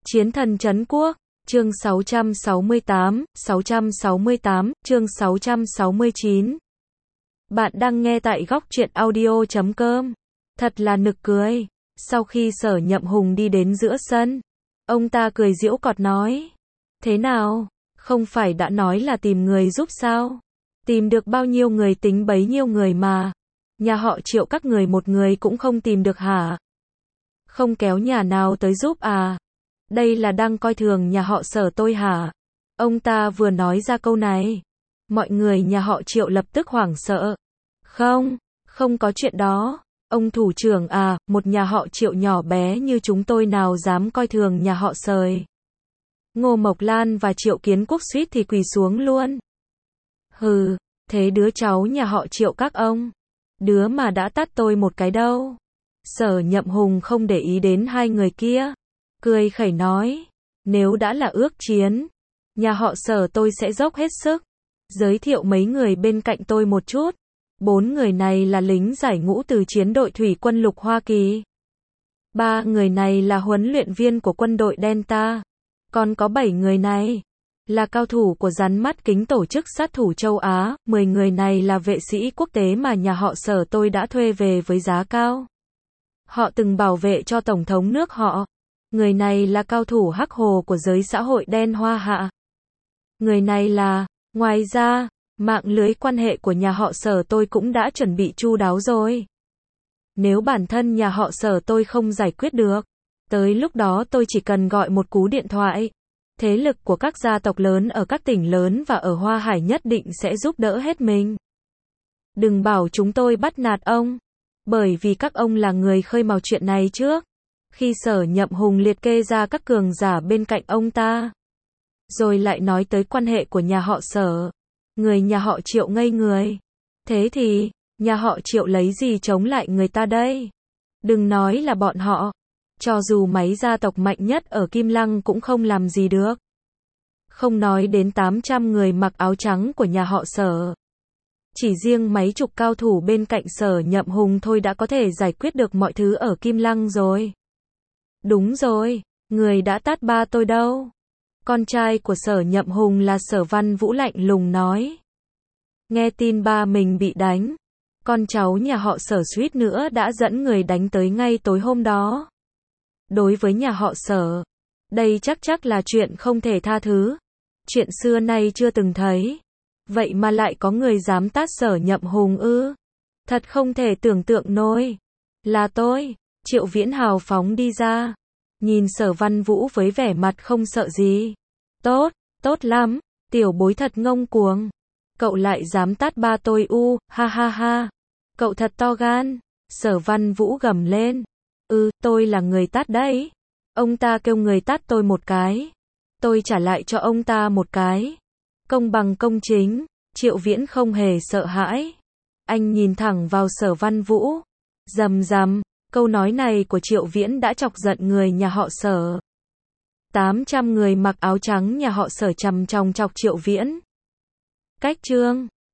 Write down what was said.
Chiến thần trấn quốc, chương 668, chương 669. Bạn đang nghe tại góc truyện audio.com. Thật là nực cười. Sau khi Sở Nhậm Hùng đi đến giữa sân, ông ta cười giễu cợt nói: thế nào, không phải đã nói là tìm người giúp sao? Tìm được bao nhiêu người tính bấy nhiêu người mà. Nhà họ Triệu các người một người cũng không tìm được hả? Không kéo nhà nào tới giúp à? Đây là đang coi thường nhà họ Sở tôi hả? Ông ta vừa nói ra câu này, mọi người nhà họ Triệu lập tức hoảng sợ. Không có chuyện đó. Ông thủ trưởng à, một nhà họ Triệu nhỏ bé như chúng tôi nào dám coi thường nhà họ Sời. Ngô Mộc Lan và Triệu Kiến Quốc suýt thì quỳ xuống luôn. Hừ, thế đứa cháu nhà họ Triệu các ông, đứa mà đã tát tôi một cái đâu. Sở Nhậm Hùng không để ý đến hai người kia, cười khẩy nói: nếu đã là ước chiến, nhà họ Sở tôi sẽ dốc hết sức. Giới thiệu mấy người bên cạnh tôi một chút. 4 người này là lính giải ngũ từ chiến đội thủy quân lục Hoa Kỳ. 3 người này là huấn luyện viên của quân đội Delta. Còn có 7 người này là cao thủ của rắn mắt kính tổ chức sát thủ châu Á. 10 người này là vệ sĩ quốc tế mà nhà họ Sở tôi đã thuê về với giá cao. Họ từng bảo vệ cho tổng thống nước họ. Người này là cao thủ hắc hồ của giới xã hội đen Hoa Hạ. Người này là, ngoài ra, mạng lưới quan hệ của nhà họ Sở tôi cũng đã chuẩn bị chu đáo rồi. Nếu bản thân nhà họ Sở tôi không giải quyết được, tới lúc đó tôi chỉ cần gọi một cú điện thoại. Thế lực của các gia tộc lớn ở các tỉnh lớn và ở Hoa Hải nhất định sẽ giúp đỡ hết mình. Đừng bảo chúng tôi bắt nạt ông, bởi vì các ông là người khơi mào chuyện này trước. Khi Sở Nhậm Hùng liệt kê ra các cường giả bên cạnh ông ta, rồi lại nói tới quan hệ của nhà họ Sở, người nhà họ Triệu ngây người. Thế thì, nhà họ Triệu lấy gì chống lại người ta đây? Đừng nói là bọn họ, cho dù mấy gia tộc mạnh nhất ở Kim Lăng cũng không làm gì được. Không nói đến 800 người mặc áo trắng của nhà họ Sở. Chỉ riêng mấy chục cao thủ bên cạnh Sở Nhậm Hùng thôi đã có thể giải quyết được mọi thứ ở Kim Lăng rồi. Đúng rồi, người đã tát ba tôi đâu? Con trai của Sở Nhậm Hùng là Sở Văn Vũ lạnh lùng nói. Nghe tin ba mình bị đánh, con cháu nhà họ Sở suýt nữa đã dẫn người đánh tới ngay tối hôm đó. Đối với nhà họ Sở, đây chắc là chuyện không thể tha thứ. Chuyện xưa nay chưa từng thấy. Vậy mà lại có người dám tát Sở Nhậm Hùng ư? Thật không thể tưởng tượng nổi. Là tôi. Triệu Viễn hào phóng đi ra, nhìn Sở Văn Vũ với vẻ mặt không sợ gì. Tốt lắm, tiểu bối thật ngông cuồng. Cậu lại dám tát ba tôi ha ha ha. Cậu thật to gan. Sở Văn Vũ gầm lên. Tôi là người tát đấy. Ông ta kêu người tát tôi một cái, tôi trả lại cho ông ta một cái. Công bằng công chính. Triệu Viễn không hề sợ hãi. Anh nhìn thẳng vào Sở Văn Vũ. Rầm. Câu nói này của Triệu Viễn đã chọc giận người nhà họ Sở. 800 người mặc áo trắng nhà họ Sở chằm chòng chọc Triệu Viễn. Cách chương